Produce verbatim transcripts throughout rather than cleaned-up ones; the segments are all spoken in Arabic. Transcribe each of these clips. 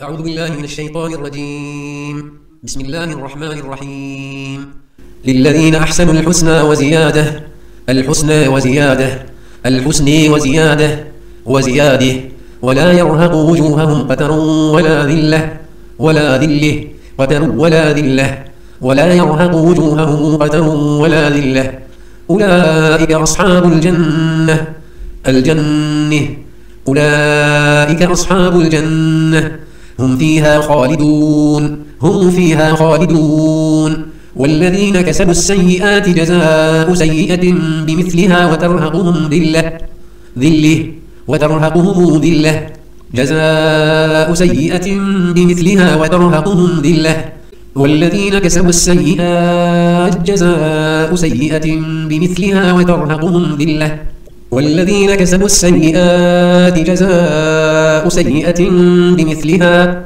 أعوذ بالله من الشيطان الرجيم. بسم الله الرحمن الرحيم. للذين أحسنوا الحسنى وزيادة، الحسنى وزيادة، الحسنى وزيادة وزيادة، ولا يرهق وجوههم قتر ولا ذلة ولا ذلة قتر ولا ذلة ولا يرهق وجوههم قتر ولا ذلة. أولئك أصحاب الجنة الجنة أولئك أصحاب الجنة هم فيها خالدون هم فيها خالدون. والذين كسبوا السيئات جزاء سيئة بمثلها وترهقهم ذلة ذلة وترهقهم ذلة جزاء سيئة بمثلها وترهقهم ذلة. والذين كسبوا السيئات جزاء سيئة بمثلها وترهقهم ذلة والذين كسبوا السيئات جزاء سيئة بمثلها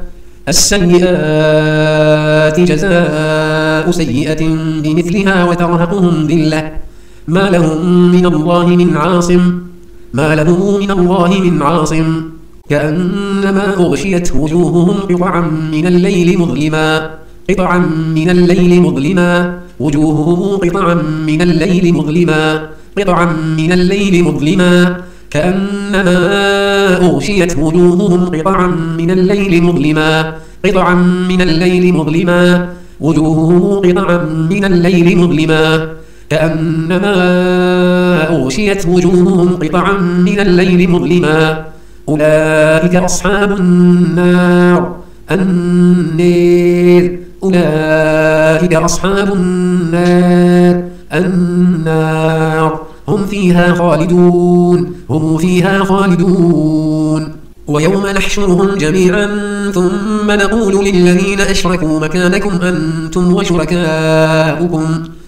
السيئات جزاء سيئة بمثلها وترهقهم ذلة ما لهم من الله من عاصم ما لهم من الله من عاصم كأنما أغشيت وجوههم قطعا من الليل مظلما قطعا من الليل مظلما وجوههم قطعا من الليل مظلما قطعا من الليل مظلما كأنما أغشيت وجوههم قطعا من الليل مظلما قطعا من الليل مظلما وجوههم قطعا من الليل مظلما كأنما أغشيت وجوههم قطعا من الليل مظلما. أولئك أصحاب النار النار أولئك أصحاب النار النار هم فيها خالدون هم فيها خالدون. ويوم نحشرهم جميعا ثم نقول للذين أشركوا مكانكم أنتم وشركاؤكم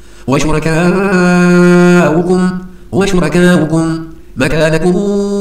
وشركاؤكم وشركاؤكم مكانكم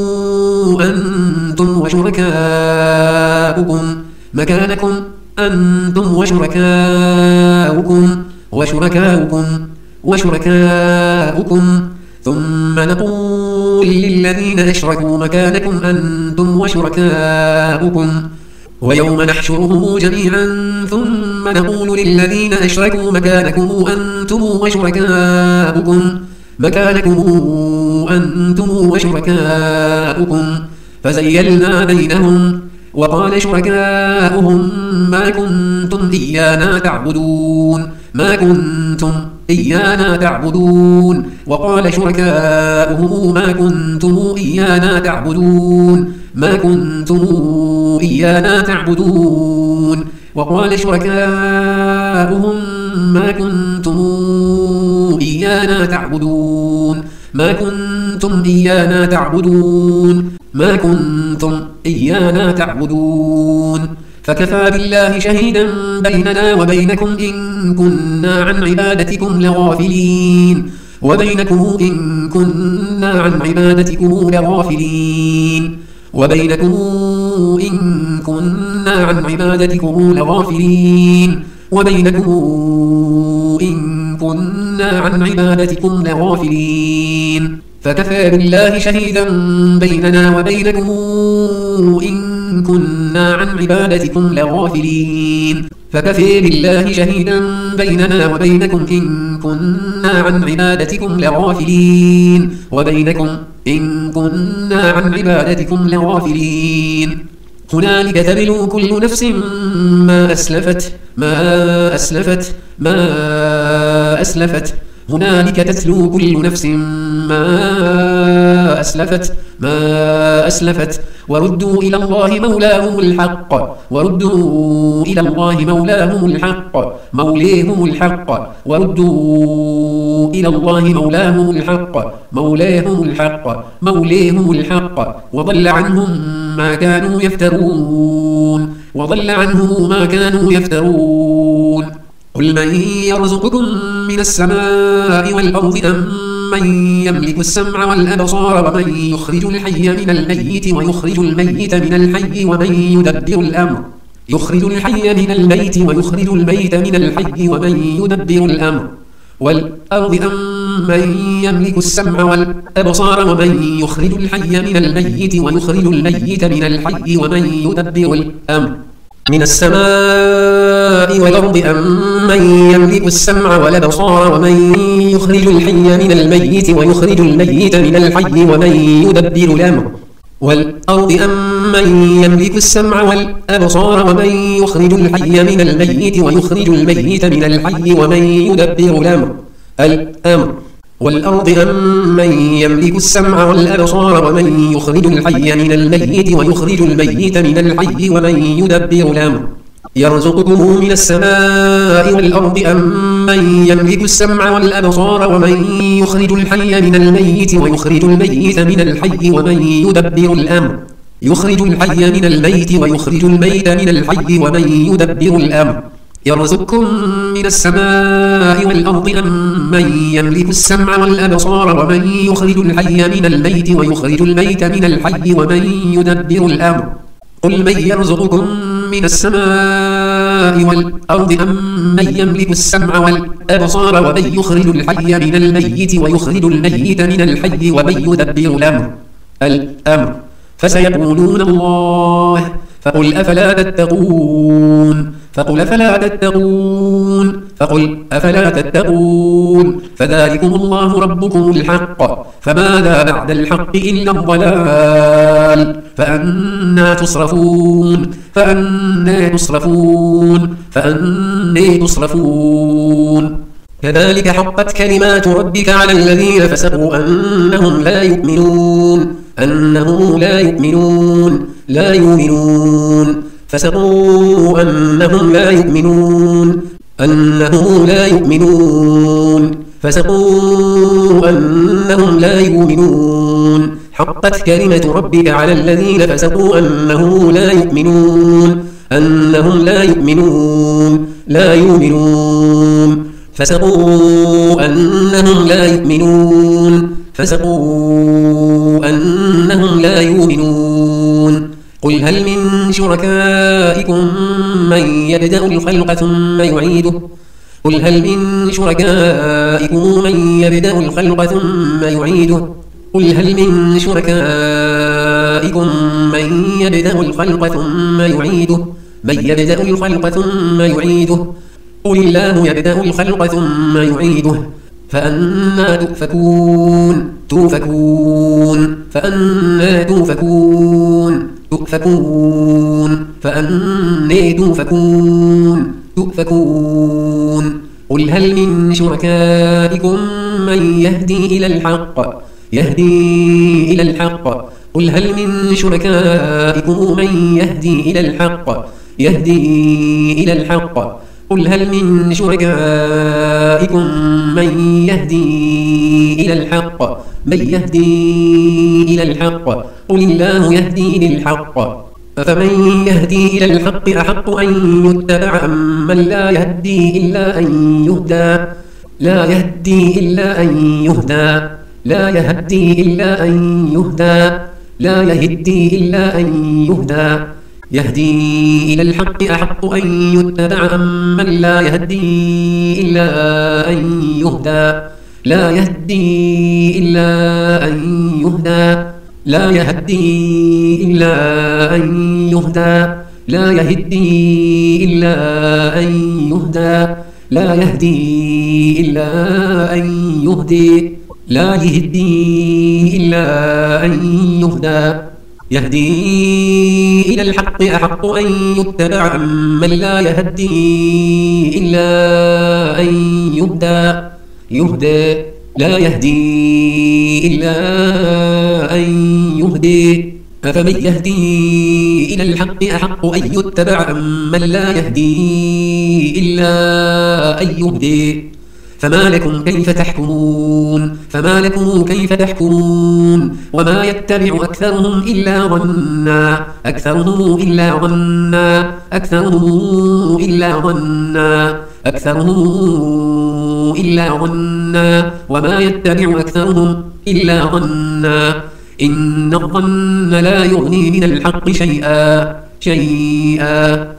أنتم وشركاؤكم مكانكم أنتم وشركاؤكم وشركاؤكم وشركاؤكم ثم نقول للذين أشركوا مكانكم أنتم وشركاؤكم. ويوم نحشرهم جميعا ثم نقول للذين أشركوا مكانكم أنتم وشركاؤكم مكانكم أنتم وشركاؤكم فزيلنا بينهم وقال شركاؤهم ما كنتم إيانا تعبدون ما كنتم إيانا تعبدون وقال شركاؤهم ما كنتم إيانا تعبدون ما كنتم إيانا تعبدون وقال شركاؤهم ما كنتم إيانا تعبدون ما كنتم إيانا تعبدون ما كنتم إيانا تعبدون. فكفى بالله شهيدا بيننا وبينكم إن كنا عن عبادتكم لغافلين وبينكم إن كنا عن عبادتكم لغافلين وبينكم إن كنا عن عبادتكم لغافلين وبينكم إن كنا عن عبادتكم لغافلين. فكفى بالله شهيدا بيننا وبينكم إن كنا عن عبادتكم لغافلين فكفى بالله شهيدا بيننا وبينكم إن كنا عن عبادتكم لغافلين وبينكم إن كنا عن عبادتكم لغافلين. هنالك تبلو كل نفس ما أسلفت ما أسلفت ما أسلفت هنالك تتلو كل نفس ما أسلفت ما أسلفت وردوا إلى الله مولاهم الحق وردوا إلى الله مولاهم الحق موليهم الحق وردوا إلى الله مولاهم الحق مولاهم الحق موليهم الحق وضل عنهم ما كانوا يفترون وضل عنهم ما كانوا يفترون. قل من يرزقكم من السماء والأرض أم من يملك السمع والأبصار ومن يخرج الحي من الميت ويخرج الميت من الحي ومن يدبر الأمر يخرج الحي من الميت ويخرج الميت من الحي ومن يدبر الأمر والأرض أم من يملك السمع والأبصار ومن يخرج الحي من الميت ويخرج الميت من الحي ومن يدبر الأمر من السماء والأرض أمن يملك السمع والأبصار ومن يخرج الحي من الميت ويخرج الميت من الحي ومن يدبر الأمر والأرض أمن يملك السمع والأبصار ومن يخرج الحي من الميت ويخرج الميت من الحي ومن يدبر الأمر الأمر والأرض أمن يملك السمع والأبصار ومن يخرج الحي من الميت ويخرج الميت من الحي ومن يدبر الأمر يرزقكم من السماء والأرض أمن يملك السمع والأبصار ومن يخرج الحي من الميت ويخرج الميت من الحي ومن يدبر الأمر يخرج الحي من الميت ويخرج الميت من الحي ومن يدبر الأمر يرزقكم من السماء والأرض أمن يملك السمع والأبصار ومن يخرج الحي من الميت ويخرج الميت من الحي ومن يدبر الأمر قل من يرزقكم من السماء والأرض أمن يملك السمع والأبصار ومن يخرج الحي من الميت ويخرج الميت من الحي ومن يدبر الأمر الأمر فسيقولون الله فقل أفلا تتقون فقل أفلا تتقون فقل أفلا تتقون فذلكم الله ربكم الحق فماذا بعد الحق إلا الضلال فأنا تصرفون فأنا تصرفون فأنا تصرفون كذلك حقت كلمات ربك على الذين فسقوا أنهم لا يؤمنون أنهم لا يؤمنون لا يؤمنون فسقوا أنهم لا يؤمنون أنهم لا يؤمنون فسقوا أنهم لا يؤمنون حقت كلمة ربك على الذين فسقوا أنهم لا يؤمنون أنهم لا يؤمنون لا يؤمنون فسقوا أنهم لا يؤمنون فسقوا أنهم لا يؤمنون قل هل من شركائكم من يبدأ الخلق ثم يعيده قل هل من شركائكم من يبدأ الخلق ثم يعيده قل هل من شركائكم من يبدأ الخلق ثم يعيده من يبدأ الخلق ثم يعيده قل الله يبدأ الخلق ثم يعيده فأنا تؤفكون تؤفكون فأنا تؤفكون تؤفكون فأنا تؤفكون تؤفكون قل هل من شركائكم من يهدي إلى الحق يهدي إلى الحق قل هل من شركائكم من يهدي إلى الحق يهدي إلى الحق قل هل من شركائكم من يهدي إلى الحق من يهدي إلى الحق قل الله يهدي للحق أفمن يهدي إلى الحق أحق أن يتبع أمن لا يهدي إلا أن يهدى لا يهدي إلا أن يهدى لا يهدي إلا أن يهدى لا يهدي إلا أن يهدى يهدي إلى الحق أحق أن يتبع أمن لا يهدي إلا أن يهدى لا يهدي إلا أن يهدى لا يهدي إلا أن يهدى لا يهدي إلا أن يهدى لا يهدي إلا أن يهدي لا يهدي إلا أن يهدى يهدي إلى الحق أحق أن يتبع أمن لا يهدي إلا أن يهدى يهدى لا يهدي إلا أن يهدي أفمن يهدي إلى الحق أحق أن يتبع أمن لا يهدي إلا أن يهدي فما لكم كيف تحكمون فما لكم كيف تحكمون وما يتبع أكثرهم إلا ظنا أكثرهم إلا ظنا أكثرهم إلا ظنا أكثرهم إلا ظنا وما يتبع أكثرهم إلا ظنا إن الظن لا يغني من الحق شيئا شيئا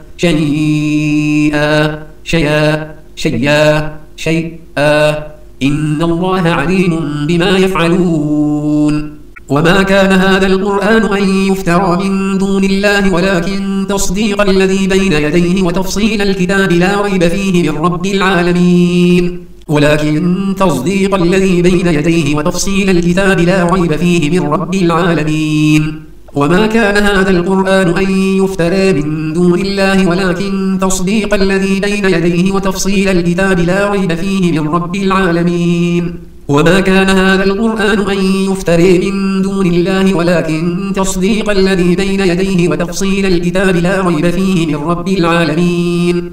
شيئا شيئا شيئا شيئا إن الله عليم بما يفعلون وما كان هذا القرآن أن يفترى من دون الله ولكن تصديق الذي بين يديه وتفصيل الكتاب لا ريب فيه من رب العالمين ولكن تصديق الذي بين يديه وتفصيل الكتاب لا ريب فيه من رب العالمين وما كان هذا القرآن أن يفترى من دون الله ولكن تصديق الذي بين يديه وتفصيل الكتاب لا ريب فيه من رب العالمين وما كان هذا القرآن أن يفترى من دون الله ولكن تصديق الذي بين يديه وتفصيل الكتاب لا ريب فيه من رب العالمين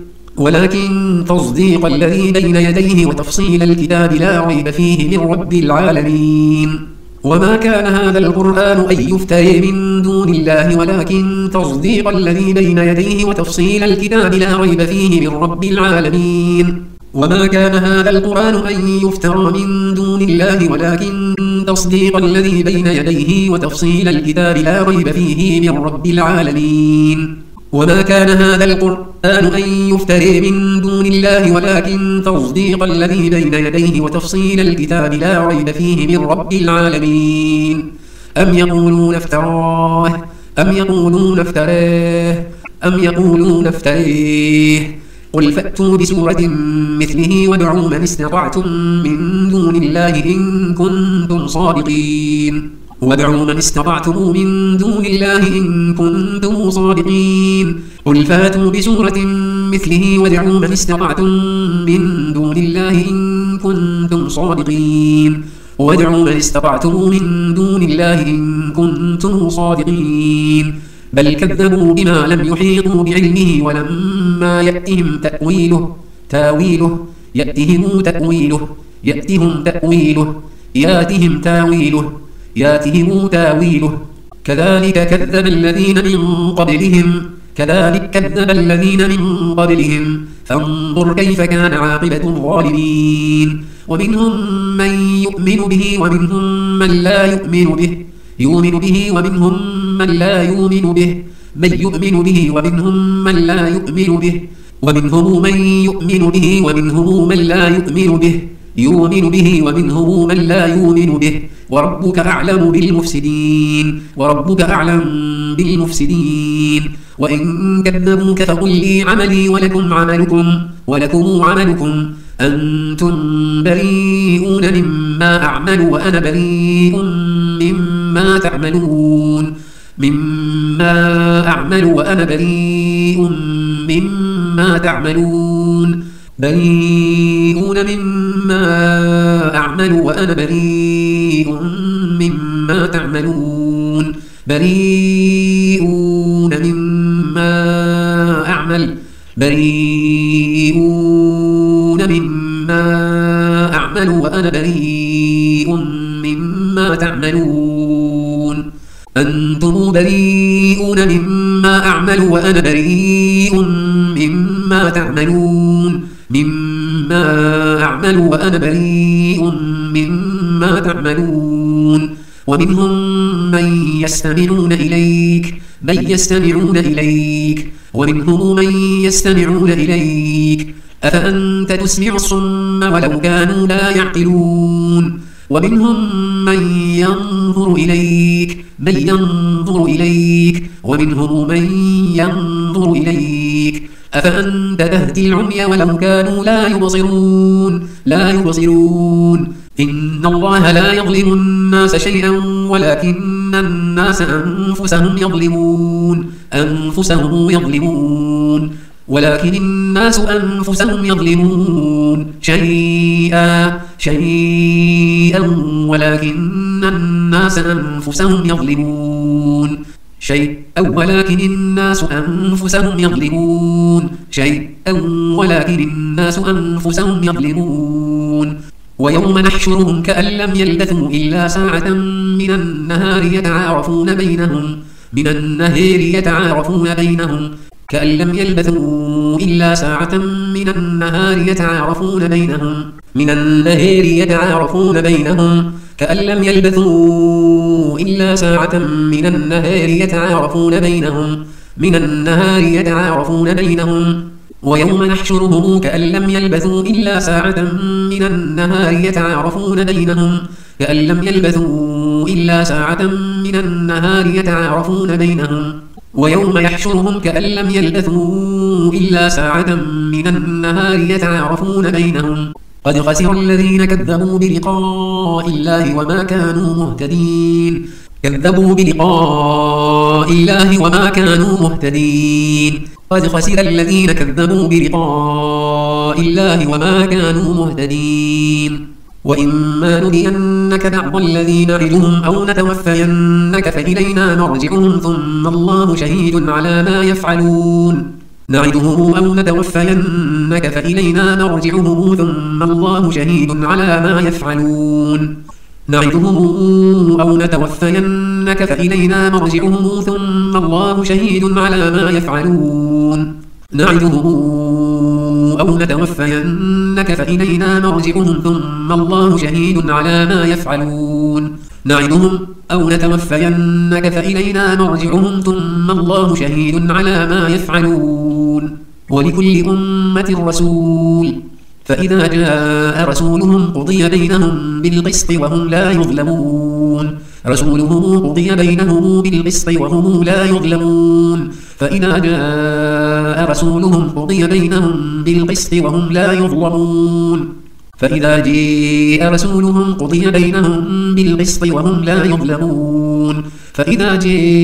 ولكن تصديق الذي بين يديه وتفصيل الكتاب لا ريب فيه من رب العالمين وما كان هذا القرآن أن يفترى من دون الله ولكن تصديق الذي بين يديه وتفصيل الكتاب لا ريب فيه من رب العالمين وما كان هذا القرآن أن يفترى من دون الله ولكن تصديق الذي بين يديه وتفصيل الكتاب لا ريب فيه من رب العالمين وما كان هذا القرآن أن يفترى من دون الله ولكن تصديق الذي بين يديه وتفصيل الكتاب لا ريب فيه من رب العالمين أم يقولون افتراه أم يقولون افتراه أم يقولون افتريه قل فأتوا بسورة مثله وادعوا من استطعتم من دون الله إن كنتم صادقين وادعوا من استطعتم من دون الله إن كنتم صادقين قل فأتوا بسورة مثله وادعوا من استطعتم من دون الله إن كنتم صادقين وادعوا من استطعتم من دون الله إن كنتم صادقين بل كذبوا بما لم يحيطوا بعلمه ولما يأتهم تأويله تاويله يأتهم تأويله يأتهم تأويله ياتهم تاويله ياتهم تاويله كذلك كذب الذين من قبلهم كذلك كذب الذين من قبلهم فانظر كيف كان عاقبة الظالمين ومنهم من يؤمن به ومنهم من لا يؤمن به يؤمن به ومنهم من لا يؤمن به من يؤمن به ومنهم من لا يؤمن به ومنهم من يؤمن به ومنهم من لا يؤمن به يؤمن به ومنهم من لا يؤمن به وربك أعلم بالمفسدين وربك أعلم بالمفسدين وإن كذبوك فقل لي عملي ولكم عملكم ولكم عملكم أنتم بريئون مما أعمل وأنا بريء مما تعملون مما أعمل وأنا بريء مما تعملون بريئون مما أعمل وأنا بريء مما تعملون بريئون مما أعمل بريئون مما أعمل وأنا بريء مما تعملون أنتم بريئون مما أعمل وأنا بريء مما تعملون مما أعمل وأنا بريء مما تعملون ومنهم من يستمعون إليك من يستمعون إليك ومنهم من يستمعون إليك أفأنت تسمع الصم ولو كانوا لا يعقلون ومنهم من ينظر إليك من ينظر إليك ومنهم من ينظر إليك أفأنت تهدي العمي ولو كانوا لا يبصرون لا يبصرون إن الله لا يظلم الناس شيئا ولكن الناس أنفسهم يظلمون أنفسهم يظلمون ولكن الناس أنفسهم يظلمون شيئا شيئا ولكن الناس أنفسهم يظلمون شيئا ولكن الناس أنفسهم يظلمون شيئا ولكن الناس أنفسهم يظلمون ويوم نحشرهم كأن لم يلبثوا إلا ساعة من النهار يتعارفون بينهم من النهار يتعارفون بينهم كأن لم يلبثوا إلا ساعة من النهار يتعارفون بينهم من النهار يتعارفون بينهم كأن لم يلبثوا إلا ساعة من النهار يتعارفون بينهم من النهار يتعارفون بينهم ويوم نحشرهم كأن لم يلبثوا إلا ساعة من النهار يتعارفون بينهم كأن لم يلبثوا إلا ساعة من النهار يتعارفون بينهم ويوم يحشرهم كأن لم يلبثوا إلا ساعة من النهار يتعارفون بينهم قد خسر الذين كذبوا بلقاء الله وما كانوا مهتدين كذبوا بلقاء الله وما كانوا مهتدين قد خسر الذين كذبوا بلقاء الله وما كانوا مهتدين وإما نرينك بعض الذي نعدهم أو نتوفينك فإلينا مرجعهم ثم الله شهيد على ما يفعلون نعدهم أو نتوفينك فإلينا مرجعهم ثم الله شهيد على ما يفعلون نعدهم أو نتوفينك فإلينا مرجعهم ثم الله شهيد على ما يفعلون نعدهم أو نتوفينك فإلينا مرجعهم ثم الله شهيد على ما يفعلون نعدهم أو نتوفينك فإلينا مرجعهم ثم الله شهيد على ما يفعلون ولكل أمة رسول فإذا جاء رسولهم قضي بينهم بالقسط وهم لا يظلمون رسولهم قضي بينهم بالقسط وهم لا يظلمون فإذا جاء رسولهم قضي بينهم بالقسط وهم لا يظلمون فإذا جاء رسولهم قضي بينهم بالقسط وهم لا يظلمون فإذا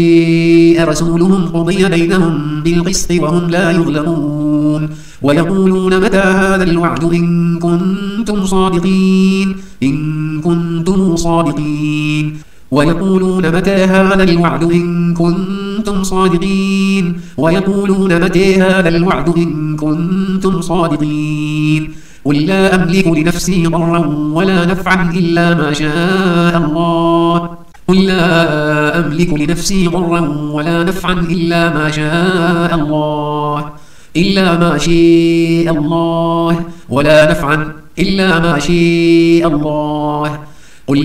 جاء رسولهم قضي بينهم بالقسط وهم لا يظلمون ويقولون متى هذا الوعد إن كنتم صادقين إن كنتم صادقين ويقولون متى هذا الوعد إن كنتم صادقين ويقولون متى هذا الوعد إن كنتم صادقين قل لا أملك لنفسي ضرا ولا نفعا إلا ما شاء الله قل لا أملك لنفسي ضرا ولا نفعا إلا ما شاء الله إلا ما شاء الله ولا نفعا إلا ما شاء الله قل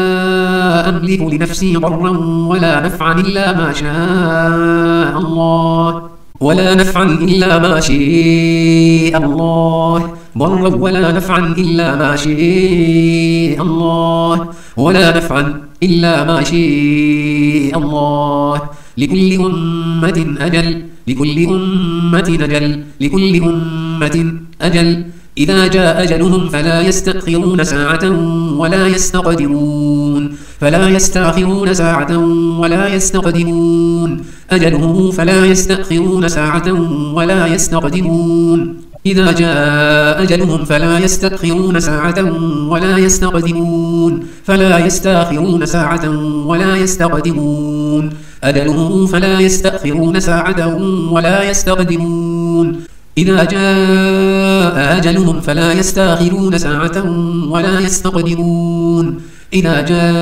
لا أملك لنفسي ضرا ولا نفعا إلا ما شاء الله ولا نفعا إلا ما شاء الله ضرا ولا نفعا إلا ما شاء الله ولا نفعا إلا ما شاء الله لكل أمة أجل لكل أمة أجل لكل أمة أجل إذا جاء أجلهم فلا يستأخرون ساعة ولا يستقدمون فلا يستأخرون ساعة ولا يستقدمون أجله فلا يستأخرون ساعة ولا يستقدمون إذا جاء أجلهم فلا يستأخرون ساعة ولا يستقدمون فلا يستأخرون ساعة ولا يستقدمون أجله فلا يستأخرون ساعة ولا يستقدمون إذا جاء أجلهم فلا يستأخرون ساعة ولا يستقدمون إذا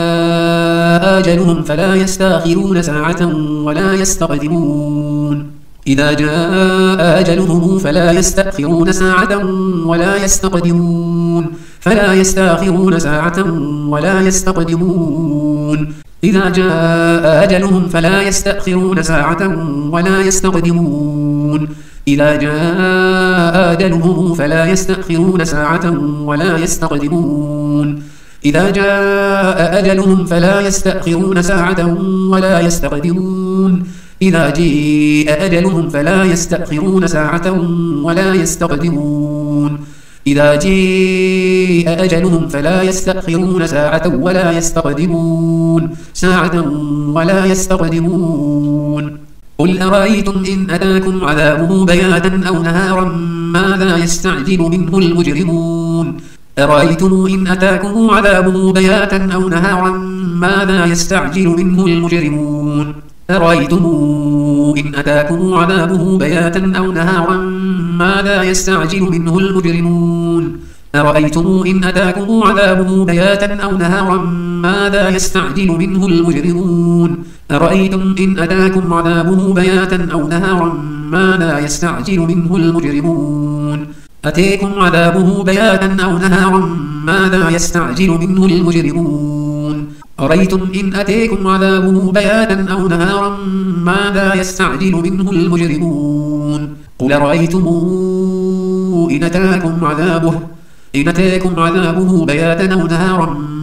جاء أجلهم فلا يستأخرون ساعة ولا يستقدمون إذا جاء أجلهم فلا يستأخرون ساعة ولا يستقدمون فلا يستأخرون ساعة ولا يستقدمون إذا جاء أجلهم فلا يستأخرون ساعة ولا يستقدمون إذا جاء أجلهم فلا يستأخرون ساعة ولا يستقدمون إذا جاء أجلهم فلا يستأخرون ساعة ولا يستقدمون إذا جاء أجلهم فلا يستأخرون ساعة ولا يستقدمون إذا جاء أجلهم فلا يستأخرون ساعة ولا يستقدمون ساعة ولا يستقدمون قل أرأيتم إن أتاكم عذابه بياتا أو نهارا ماذا يستعجل منه المجرمون أرأيتم إن أتاكم عذابه بياتا أو نهارا ماذا يستعجل منه المجرمون أرأيتم إن أتاكم عذابه بياتا أو نهارا ماذا يستعجل منه المجرمون أرأيتم إن أتاكم عذابه بياتا أو نهارا ماذا يستعجل منه المجرمون أرأيتم إن أتاكم عذابه بياتا أو نهارا ماذا يستعجل منه المجرمون أتيكم عذابه بياتا أو نهارا ماذا يستعجل منه المجرمون أرأيتم إن أتيكم عذابه بياتا أو نهارا ماذا يستعجل منه المجرمون قل أرأيتم إن أتاكم عذابه إن أتاكم عذابه بياتا أو نهارا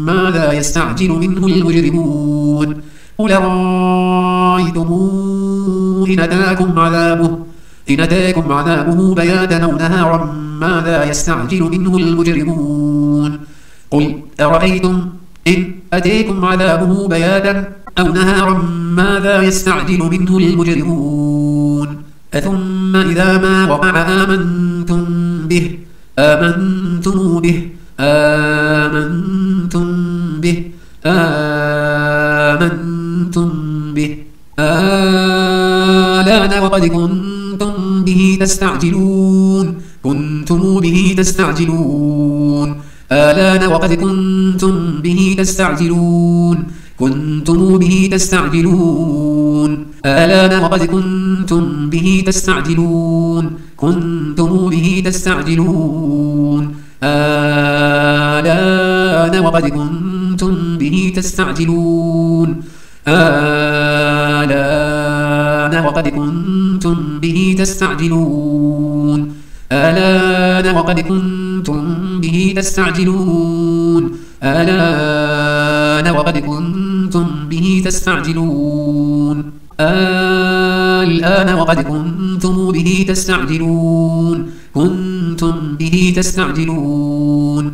ماذا يستعجل منه المجرمون قل رأيتم إن أتاكم عذابه إن أتاكم عذابه بياتا أو نهارا ماذا يستعجل منه المجرمون قل أرأيتم إن أتاكم عذابه بياتا أو نهارا ماذا يستعجل منه المجرمون أثم إذا ما وقع آمنتم به آمنتم به آمنتم به آمنتم به آلان وقد كنتم به تستعجلون كنتم به تستعجلون آلان وقد كنتم به تستعجلون كنتم به تستعجلون آلان وقد كنتم به تستعجلون كنتم به تستعجلون آلان وقد كنتم به تستعجلون آلان وقد كنتم به تستعجلون آلان وقد كنتم به تستعجلون آلان وقد كنتم به تستعجلون الآن وقد كنتم به تستعجلون كنتم به تستعجلون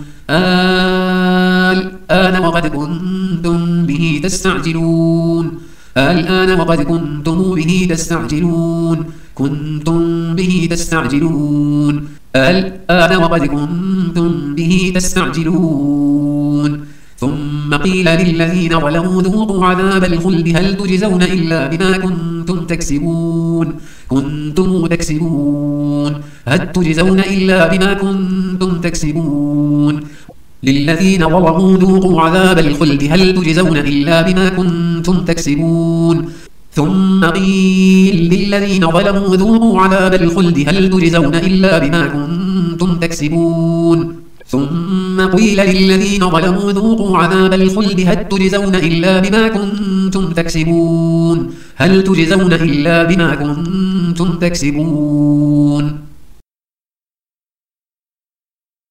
الآن وقد كنتم به تستعجلون الآن وقد كنتم به تستعجلون كنتم به تستعجلون الآن وقد كنتم به تستعجلون ثم قيل للذين ظلموا ذوقوا عذاب الخلد هل تجزون إلا بما كنتم تكسبون كنتم تكسبون هل تجزون إلا بما كنتم تكسبون للذين ظلموا ذوقوا عذاب الخلد هل تجزون إلا بما كنتم تكسبون ثم قيل للذين ظلموا ذوقوا عذاب الخلد هل تجزون إلا بما كنتم تكسبون ثم قيل للذين ظلموا ذوقوا عذاب الخلد هل تجزون إلا بما كنتم تكسبون هل تجزون إلا بما كنتم تكسبون